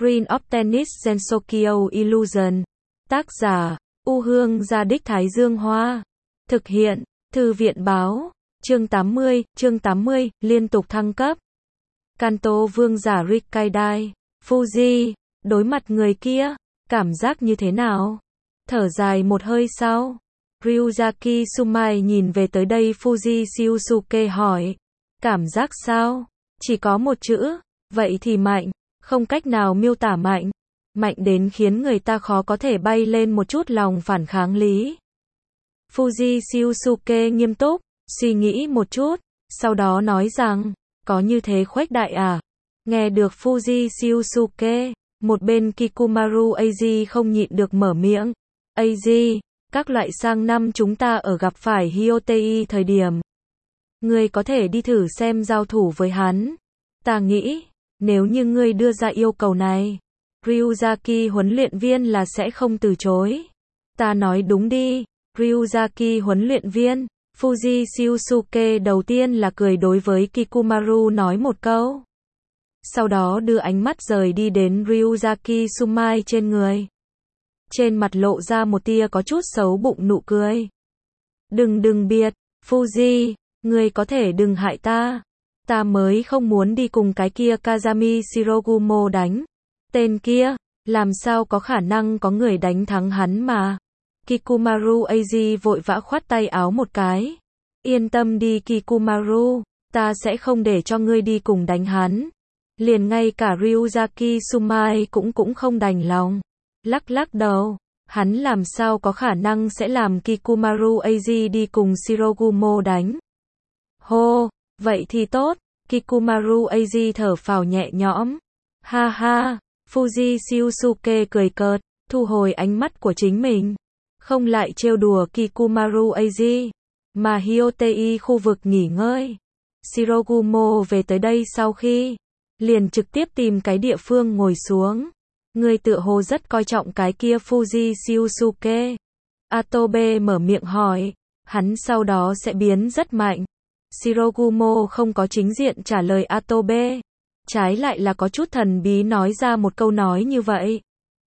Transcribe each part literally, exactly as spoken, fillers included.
Green of Tennis Gensokyo Illusion. Tác giả, U Hương Gia Đích Thái Dương Hoa. Thực hiện, Thư viện Báo. Chương tám mươi, chương tám mươi, liên tục thăng cấp. Kanto vương giả Rikkaidai. Fuji, đối mặt người kia, cảm giác như thế nào? Thở dài một hơi sau, Ryuzaki Sumai nhìn về tới đây Fuji Shiusuke hỏi. Cảm giác sao? Chỉ có một chữ, vậy thì mạnh, không cách nào miêu tả mạnh. Mạnh đến khiến người ta khó có thể bay lên một chút lòng phản kháng lý. Fuji Shiusuke nghiêm túc, suy nghĩ một chút, sau đó nói rằng, có như thế khuếch đại à? Nghe được Fuji Shiusuke, một bên Kikumaru Eiji không nhịn được mở miệng. Eiji, các loại sang năm chúng ta ở gặp phải Hyotei thời điểm. Ngươi có thể đi thử xem giao thủ với hắn. Ta nghĩ, nếu như ngươi đưa ra yêu cầu này, Ryuzaki huấn luyện viên là sẽ không từ chối. Ta nói đúng đi, Ryuzaki huấn luyện viên. Fuji Shiusuke đầu tiên là cười đối với Kikumaru nói một câu. Sau đó đưa ánh mắt rời đi đến Ryuzaki Sumai trên người. Trên mặt lộ ra một tia có chút xấu bụng nụ cười. Đừng đừng biệt, Fuji, ngươi có thể đừng hại ta. Ta mới không muốn đi cùng cái kia Kazami Shirogumo đánh. Tên kia, làm sao có khả năng có người đánh thắng hắn mà. Kikumaru Eiji vội vã khoát tay áo một cái. Yên tâm đi Kikumaru, ta sẽ không để cho ngươi đi cùng đánh hắn. Liền ngay cả Ryuzaki Sumai cũng cũng không đành lòng. Lắc lắc đầu, hắn làm sao có khả năng sẽ làm Kikumaru Eiji đi cùng Shirogumo đánh. Hô, vậy thì tốt, Kikumaru Eiji thở phào nhẹ nhõm. Ha ha, Fuji Shiusuke cười cợt, thu hồi ánh mắt của chính mình. Không lại trêu đùa Kikumaru Eiji, mà Hyotei khu vực nghỉ ngơi. Shirogumo về tới đây sau khi, liền trực tiếp tìm cái địa phương ngồi xuống. Người tựa hồ rất coi trọng cái kia Fuji Shiusuke. Atobe mở miệng hỏi, hắn sau đó sẽ biến rất mạnh. Shirogumo không có chính diện trả lời Atobe, trái lại là có chút thần bí nói ra một câu nói như vậy.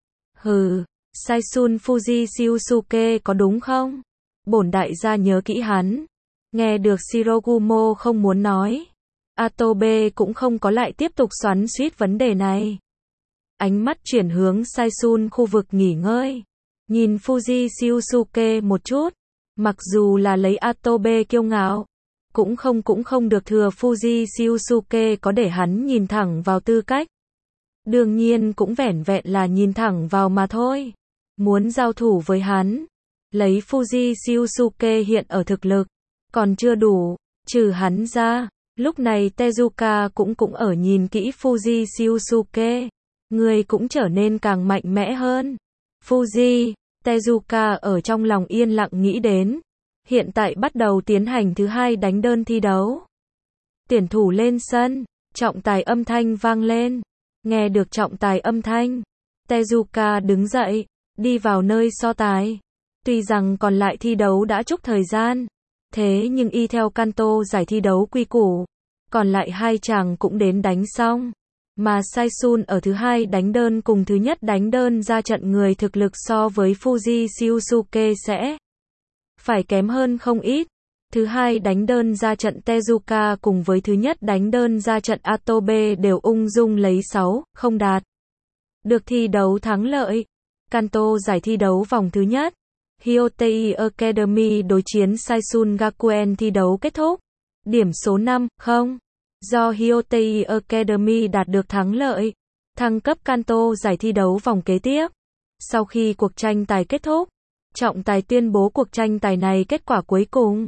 Hừ, Saisun Fuji Shiusuke có đúng không? Bổn đại gia nhớ kỹ hắn. Nghe được Shirogumo không muốn nói, Atobe cũng không có lại tiếp tục xoắn xuýt vấn đề này. Ánh mắt chuyển hướng Saisun khu vực nghỉ ngơi. Nhìn Fuji Shiusuke một chút. Mặc dù là lấy Atobe kiêu ngạo, cũng không cũng không được thừa Fuji Shiusuke có để hắn nhìn thẳng vào tư cách. Đương nhiên cũng vẻn vẹn là nhìn thẳng vào mà thôi. Muốn giao thủ với hắn, lấy Fuji Shiusuke hiện ở thực lực, còn chưa đủ, trừ hắn ra, lúc này Tezuka cũng cũng ở nhìn kỹ Fuji Shiusuke. Người cũng trở nên càng mạnh mẽ hơn. Fuji, Tezuka ở trong lòng yên lặng nghĩ đến. Hiện tại bắt đầu tiến hành thứ hai đánh đơn thi đấu. Tuyển thủ lên sân, trọng tài âm thanh vang lên. Nghe được trọng tài âm thanh, Tezuka đứng dậy, đi vào nơi so tài. Tuy rằng còn lại thi đấu đã chúc thời gian, thế nhưng y theo Kanto giải thi đấu quy củ, còn lại hai chàng cũng đến đánh xong. Mà Saisun ở thứ hai đánh đơn cùng thứ nhất đánh đơn ra trận người thực lực so với Fuji Shiusuke sẽ phải kém hơn không ít. Thứ hai đánh đơn ra trận Tezuka cùng với thứ nhất đánh đơn ra trận Atobe đều ung dung lấy sáu không đạt được thi đấu thắng lợi. Kanto giải thi đấu vòng thứ nhất, Hyotei Academy đối chiến Saisun Gakuen thi đấu kết thúc. Điểm số năm không. Do Hyotei Academy đạt được thắng lợi, thăng cấp Kanto giải thi đấu vòng kế tiếp. Sau khi cuộc tranh tài kết thúc, trọng tài tuyên bố cuộc tranh tài này kết quả cuối cùng.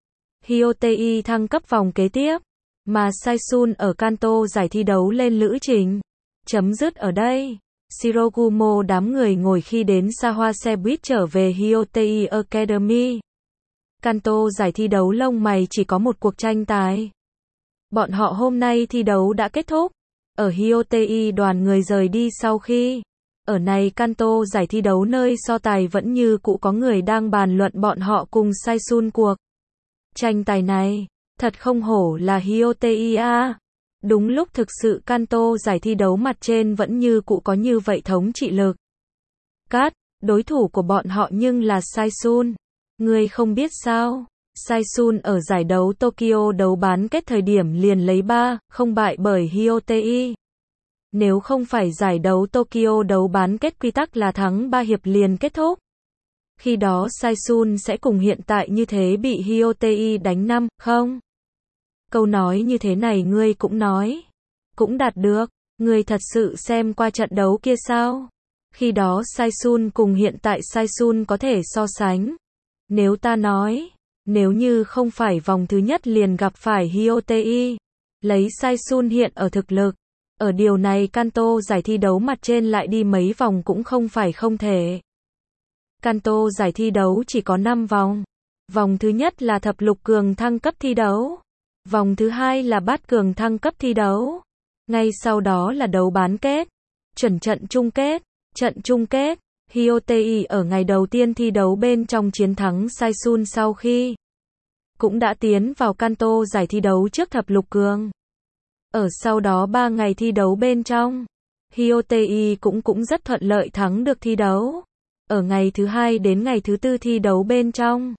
Hyotei thăng cấp vòng kế tiếp, mà Saisun ở Kanto giải thi đấu lên lữ trình. Chấm dứt ở đây. Shirogumo đám người ngồi khi đến xa hoa xe buýt trở về Hyotei Academy. Kanto giải thi đấu lông mày chỉ có một cuộc tranh tài. Bọn họ hôm nay thi đấu đã kết thúc. Ở Hyotei đoàn người rời đi sau khi, ở này Kanto giải thi đấu nơi so tài vẫn như cũ có người đang bàn luận bọn họ cùng Saisun cuộc tranh tài này. Thật không hổ là Hyotei a. Đúng lúc thực sự Kanto giải thi đấu mặt trên vẫn như cũ có như vậy thống trị lực. Cát, đối thủ của bọn họ nhưng là Saisun. Ngươi không biết sao? Saisun ở giải đấu Tokyo đấu bán kết thời điểm liền lấy ba không bại bởi Hyotei. Nếu không phải giải đấu Tokyo đấu bán kết quy tắc là thắng ba hiệp liền kết thúc. Khi đó Saisun sẽ cùng hiện tại như thế bị Hyotei đánh năm không. Câu nói như thế này ngươi cũng nói. Cũng đạt được. Ngươi thật sự xem qua trận đấu kia sao? Khi đó Saisun cùng hiện tại Saisun có thể so sánh. Nếu ta nói, nếu như không phải vòng thứ nhất liền gặp phải Hyotei, lấy Saisun hiện ở thực lực, ở điều này Kanto giải thi đấu mặt trên lại đi mấy vòng cũng không phải không thể. Kanto giải thi đấu chỉ có năm vòng. Vòng thứ nhất là thập lục cường thăng cấp thi đấu. Vòng thứ hai là bát cường thăng cấp thi đấu. Ngay sau đó là đấu bán kết, chuẩn trận chung kết, trận chung kết. Hyotei ở ngày đầu tiên thi đấu bên trong chiến thắng Saisun sau khi cũng đã tiến vào Kanto giải thi đấu trước thập lục cường. Ở sau đó ba ngày thi đấu bên trong, Hyotei cũng cũng rất thuận lợi thắng được thi đấu. Ở ngày thứ hai đến ngày thứ tư thi đấu bên trong,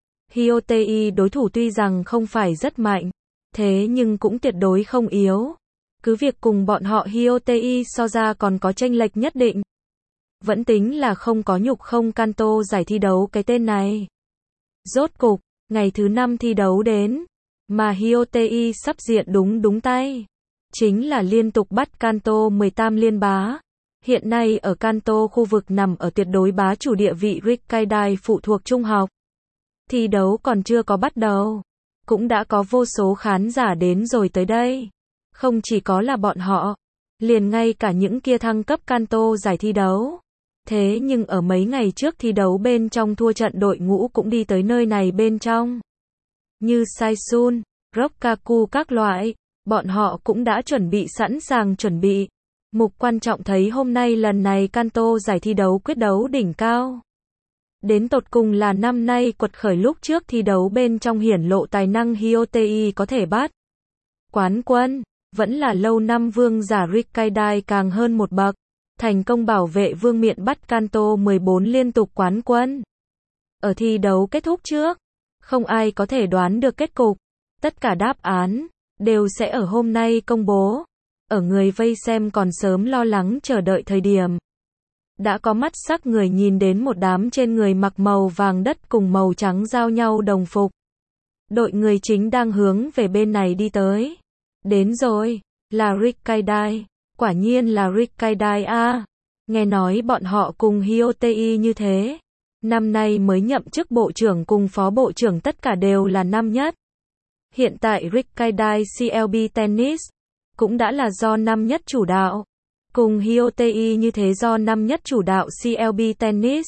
Hyotei đối thủ tuy rằng không phải rất mạnh, thế nhưng cũng tuyệt đối không yếu. Cứ việc cùng bọn họ Hyotei so ra còn có chênh lệch nhất định. Vẫn tính là không có nhục không Kanto giải thi đấu cái tên này. Rốt cục, ngày thứ năm thi đấu đến, mà Hyotei sắp diện đúng đúng tay. Chính là liên tục bắt Kanto mười tám liên bá. Hiện nay ở Kanto khu vực nằm ở tuyệt đối bá chủ địa vị Rikkaidai phụ thuộc trung học. Thi đấu còn chưa có bắt đầu. Cũng đã có vô số khán giả đến rồi tới đây. Không chỉ có là bọn họ, liền ngay cả những kia thăng cấp Kanto giải thi đấu. Thế nhưng ở mấy ngày trước thi đấu bên trong thua trận đội ngũ cũng đi tới nơi này bên trong. Như Saisun, Rokkaku các loại, bọn họ cũng đã chuẩn bị sẵn sàng chuẩn bị. Mục quan trọng thấy hôm nay lần này Kanto giải thi đấu quyết đấu đỉnh cao. Đến tột cùng là năm nay quật khởi lúc trước thi đấu bên trong hiển lộ tài năng Hyotei có thể bắt quán quân, vẫn là lâu năm vương giả Rikkaidai càng hơn một bậc. Thành công bảo vệ vương miện bắt Kanto mười bốn liên tục quán quân. Ở thi đấu kết thúc trước, không ai có thể đoán được kết cục. Tất cả đáp án đều sẽ ở hôm nay công bố. Ở người vây xem còn sớm lo lắng chờ đợi thời điểm. Đã có mắt sắc người nhìn đến một đám trên người mặc màu vàng đất cùng màu trắng giao nhau đồng phục. Đội người chính đang hướng về bên này đi tới. Đến rồi, là Rikkaidai. Quả nhiên là Rikkaidai a. Nghe nói bọn họ cùng Hyotei như thế. Năm nay mới nhậm chức bộ trưởng cùng phó bộ trưởng tất cả đều là năm nhất. Hiện tại Rikkaidai xê lờ bê Tennis cũng đã là do năm nhất chủ đạo. Cùng Hyotei như thế do năm nhất chủ đạo xê lờ bê Tennis.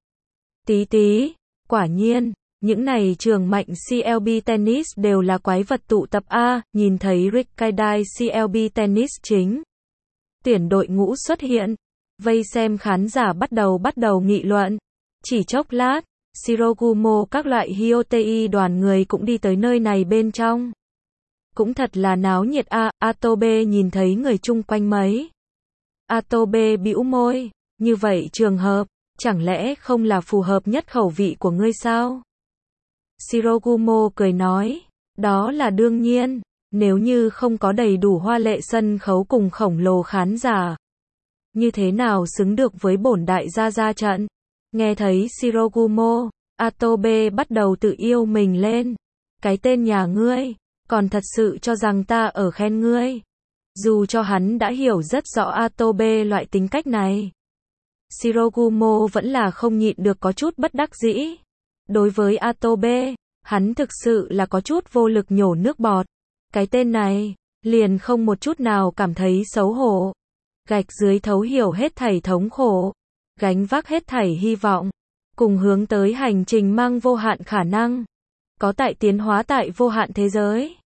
Tí tí, quả nhiên, những này trường mạnh xê lờ bê Tennis đều là quái vật tụ tập A, nhìn thấy Rikkaidai xê lờ bê Tennis chính. Tuyển đội ngũ xuất hiện, vây xem khán giả bắt đầu bắt đầu nghị luận. Chỉ chốc lát, Shirogumo các loại Hyotei đoàn người cũng đi tới nơi này bên trong. Cũng thật là náo nhiệt a. Atobe nhìn thấy người chung quanh mấy. Atobe bĩu môi, như vậy trường hợp, chẳng lẽ không là phù hợp nhất khẩu vị của ngươi sao? Shirogumo cười nói, đó là đương nhiên. Nếu như không có đầy đủ hoa lệ sân khấu cùng khổng lồ khán giả, như thế nào xứng được với bổn đại gia ra trận? Nghe thấy Shirogumo, Atobe bắt đầu tự yêu mình lên. Cái tên nhà ngươi, còn thật sự cho rằng ta ở khen ngươi. Dù cho hắn đã hiểu rất rõ Atobe loại tính cách này. Shirogumo vẫn là không nhịn được có chút bất đắc dĩ. Đối với Atobe, hắn thực sự là có chút vô lực nhổ nước bọt. Cái tên này, liền không một chút nào cảm thấy xấu hổ. Gạch dưới thấu hiểu hết thảy thống khổ. Gánh vác hết thảy hy vọng. Cùng hướng tới hành trình mang vô hạn khả năng. Có tại tiến hóa tại vô hạn thế giới.